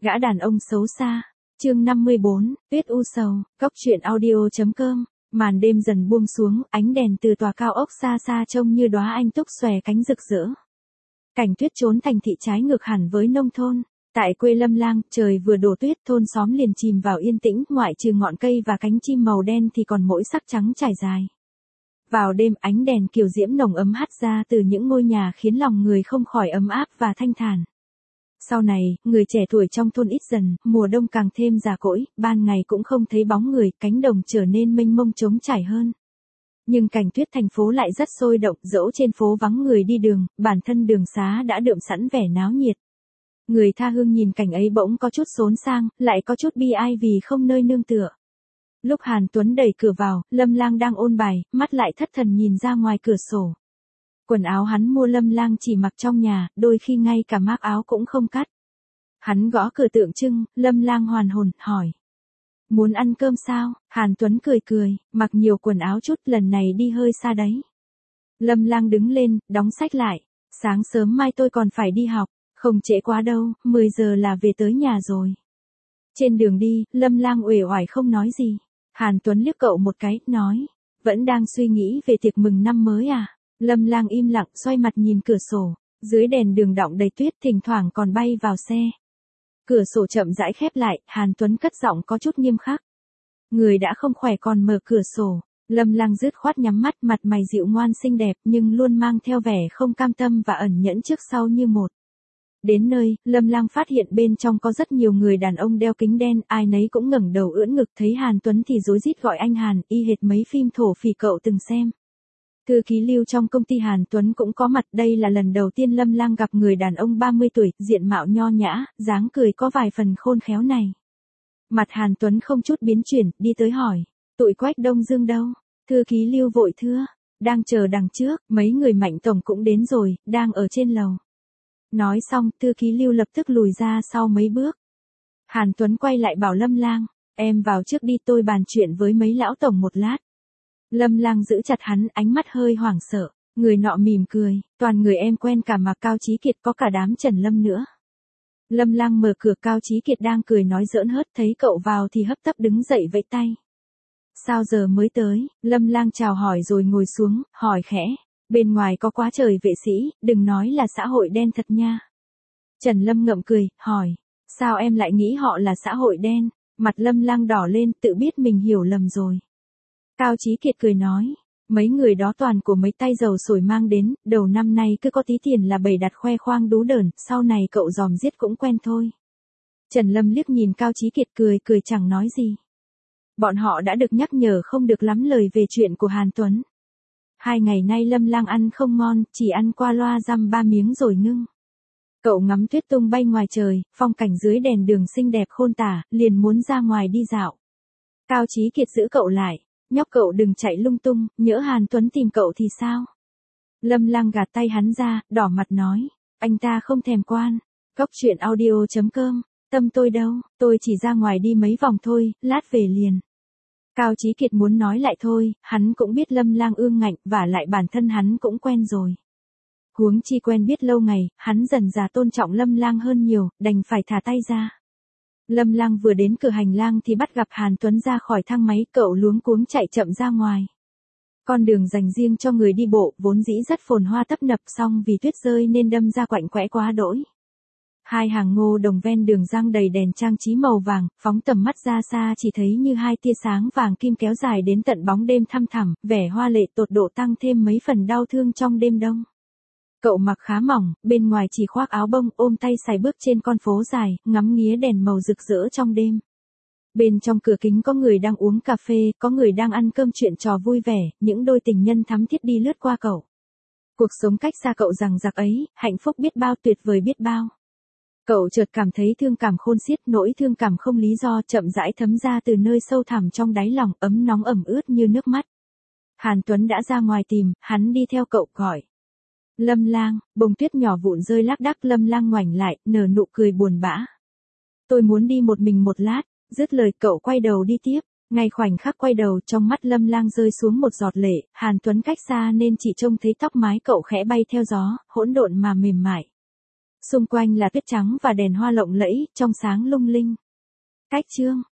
Gã đàn ông xấu xa. Chương 54, Tuyết u sầu, Cóc truyện audio.com. Màn đêm dần buông xuống, ánh đèn từ tòa cao ốc xa xa trông như đóa anh túc xòe cánh rực rỡ. Cảnh tuyết trốn thành thị trái ngược hẳn với nông thôn. Tại quê Lâm Lang, trời vừa đổ tuyết, thôn xóm liền chìm vào yên tĩnh, ngoại trừ ngọn cây và cánh chim màu đen thì còn mỗi sắc trắng trải dài. Vào đêm, ánh đèn kiều diễm nồng ấm hắt ra từ những ngôi nhà khiến lòng người không khỏi ấm áp và thanh thản. Sau này, người trẻ tuổi trong thôn ít dần, mùa đông càng thêm già cỗi, ban ngày cũng không thấy bóng người, cánh đồng trở nên mênh mông trống trải hơn. Nhưng cảnh tuyết thành phố lại rất sôi động, dẫu trên phố vắng người đi đường, bản thân đường xá đã đượm sẵn vẻ náo nhiệt. Người tha hương nhìn cảnh ấy bỗng có chút xốn sang, lại có chút bi ai vì không nơi nương tựa. Lúc Hàn Tuấn đẩy cửa vào, Lâm Lang đang ôn bài, mắt lại thất thần nhìn ra ngoài cửa sổ. Quần áo hắn mua Lâm Lang chỉ mặc trong nhà, đôi khi ngay cả mác áo cũng không cắt. Hắn gõ cửa tượng trưng, Lâm Lang hoàn hồn, hỏi. Muốn ăn cơm sao? Hàn Tuấn cười cười, mặc nhiều quần áo chút, lần này đi hơi xa đấy. Lâm Lang đứng lên, đóng sách lại. Sáng sớm mai tôi còn phải đi học, không trễ quá đâu, 10 giờ là về tới nhà rồi. Trên đường đi, Lâm Lang uể oải không nói gì. Hàn Tuấn liếc cậu một cái, nói. Vẫn đang suy nghĩ về tiệc mừng năm mới à? Lâm Lang im lặng, xoay mặt nhìn cửa sổ. Dưới đèn đường đọng đầy tuyết, thỉnh thoảng còn bay vào xe. Cửa sổ chậm rãi khép lại, Hàn Tuấn cất giọng có chút nghiêm khắc. Người đã không khỏe còn mở cửa sổ. Lâm Lang dứt khoát nhắm mắt, mặt mày dịu ngoan xinh đẹp nhưng luôn mang theo vẻ không cam tâm và ẩn nhẫn trước sau như một. Đến nơi, Lâm Lang phát hiện bên trong có rất nhiều người đàn ông đeo kính đen, ai nấy cũng ngẩng đầu ưỡn ngực, thấy Hàn Tuấn thì rối rít gọi anh Hàn, y hệt mấy phim thổ phỉ cậu từng xem. Thư ký Lưu trong công ty Hàn Tuấn cũng có mặt, đây là lần đầu tiên Lâm Lang gặp người đàn ông 30 tuổi, diện mạo nho nhã, dáng cười có vài phần khôn khéo này. Mặt Hàn Tuấn không chút biến chuyển, đi tới hỏi, tụi Quách Đông Dương đâu? Thư ký Lưu vội thưa, đang chờ đằng trước, mấy người Mạnh tổng cũng đến rồi, đang ở trên lầu. Nói xong, thư ký Lưu lập tức lùi ra sau mấy bước. Hàn Tuấn quay lại bảo Lâm Lang, em vào trước đi, tôi bàn chuyện với mấy lão tổng một lát. Lâm Lang giữ chặt hắn, ánh mắt hơi hoảng sợ. Người nọ mỉm cười, toàn người em quen cả mà Cao Chí Kiệt, có cả đám Trần Lâm nữa. Lâm Lang mở cửa, Cao Chí Kiệt đang cười nói giỡn hớt, thấy cậu vào thì hấp tấp đứng dậy vẫy tay. Sao giờ mới tới? Lâm Lang chào hỏi rồi ngồi xuống, hỏi khẽ. Bên ngoài có quá trời vệ sĩ, đừng nói là xã hội đen thật nha. Trần Lâm ngậm cười, hỏi. Sao em lại nghĩ họ là xã hội đen? Mặt Lâm Lang đỏ lên, tự biết mình hiểu lầm rồi. Cao Chí Kiệt cười nói. Mấy người đó toàn của mấy tay dầu sổi mang đến, đầu năm nay cứ có tí tiền là bày đặt khoe khoang đú đởn, sau này cậu dòm giết cũng quen thôi. Trần Lâm liếc nhìn Cao Chí Kiệt cười chẳng nói gì. Bọn họ đã được nhắc nhở không được lắm lời về chuyện của Hàn Tuấn. 2 ngày nay Lâm Lang ăn không ngon, chỉ ăn qua loa dăm 3 miếng rồi ngưng. Cậu ngắm tuyết tung bay ngoài trời, phong cảnh dưới đèn đường xinh đẹp khôn tả, liền muốn ra ngoài đi dạo. Cao Chí Kiệt giữ cậu lại, nhóc cậu đừng chạy lung tung, nhỡ Hàn Tuấn tìm cậu thì sao? Lâm Lang gạt tay hắn ra, đỏ mặt nói, anh ta không thèm quan. Cóc truyện audio.com, tâm tôi đâu, tôi chỉ ra ngoài đi mấy vòng thôi, lát về liền. Cao Chí Kiệt muốn nói lại thôi, hắn cũng biết Lâm Lang ương ngạnh, và lại bản thân hắn cũng quen rồi. Huống chi quen biết lâu ngày, hắn dần dà tôn trọng Lâm Lang hơn nhiều, đành phải thả tay ra. Lâm Lang vừa đến cửa hành lang thì bắt gặp Hàn Tuấn ra khỏi thang máy, cậu luống cuống chạy chậm ra ngoài. Con đường dành riêng cho người đi bộ, vốn dĩ rất phồn hoa tấp nập, song vì tuyết rơi nên đâm ra quạnh quẽ quá đỗi. 2 hàng ngô đồng ven đường giăng đầy đèn trang trí màu vàng, phóng tầm mắt ra xa chỉ thấy như 2 tia sáng vàng kim kéo dài đến tận bóng đêm thăm thẳm, vẻ hoa lệ tột độ tăng thêm mấy phần đau thương trong đêm đông. Cậu mặc khá mỏng, bên ngoài chỉ khoác áo bông, ôm tay sải bước trên con phố dài, ngắm nghía đèn màu rực rỡ trong đêm. Bên trong cửa kính có người đang uống cà phê, có người đang ăn cơm, chuyện trò vui vẻ, những đôi tình nhân thắm thiết đi lướt qua cậu. Cuộc sống cách xa cậu rằng giặc ấy, hạnh phúc biết bao, tuyệt vời biết bao. Cậu chợt cảm thấy thương cảm khôn xiết, nỗi thương cảm không lý do chậm rãi thấm ra từ nơi sâu thẳm trong đáy lòng, ấm nóng ẩm ướt như nước mắt. Hàn Tuấn đã ra ngoài tìm, hắn đi theo cậu gọi. Lâm Lang, bông tuyết nhỏ vụn rơi lác đác, Lâm Lang ngoảnh lại, nở nụ cười buồn bã. Tôi muốn đi một mình một lát, dứt lời cậu quay đầu đi tiếp. Ngay khoảnh khắc quay đầu, trong mắt Lâm Lang rơi xuống một giọt lệ, Hàn Tuấn cách xa nên chỉ trông thấy tóc mái cậu khẽ bay theo gió, hỗn độn mà mềm mại. Xung quanh là tuyết trắng và đèn hoa lộng lẫy, trong sáng lung linh. Cách chương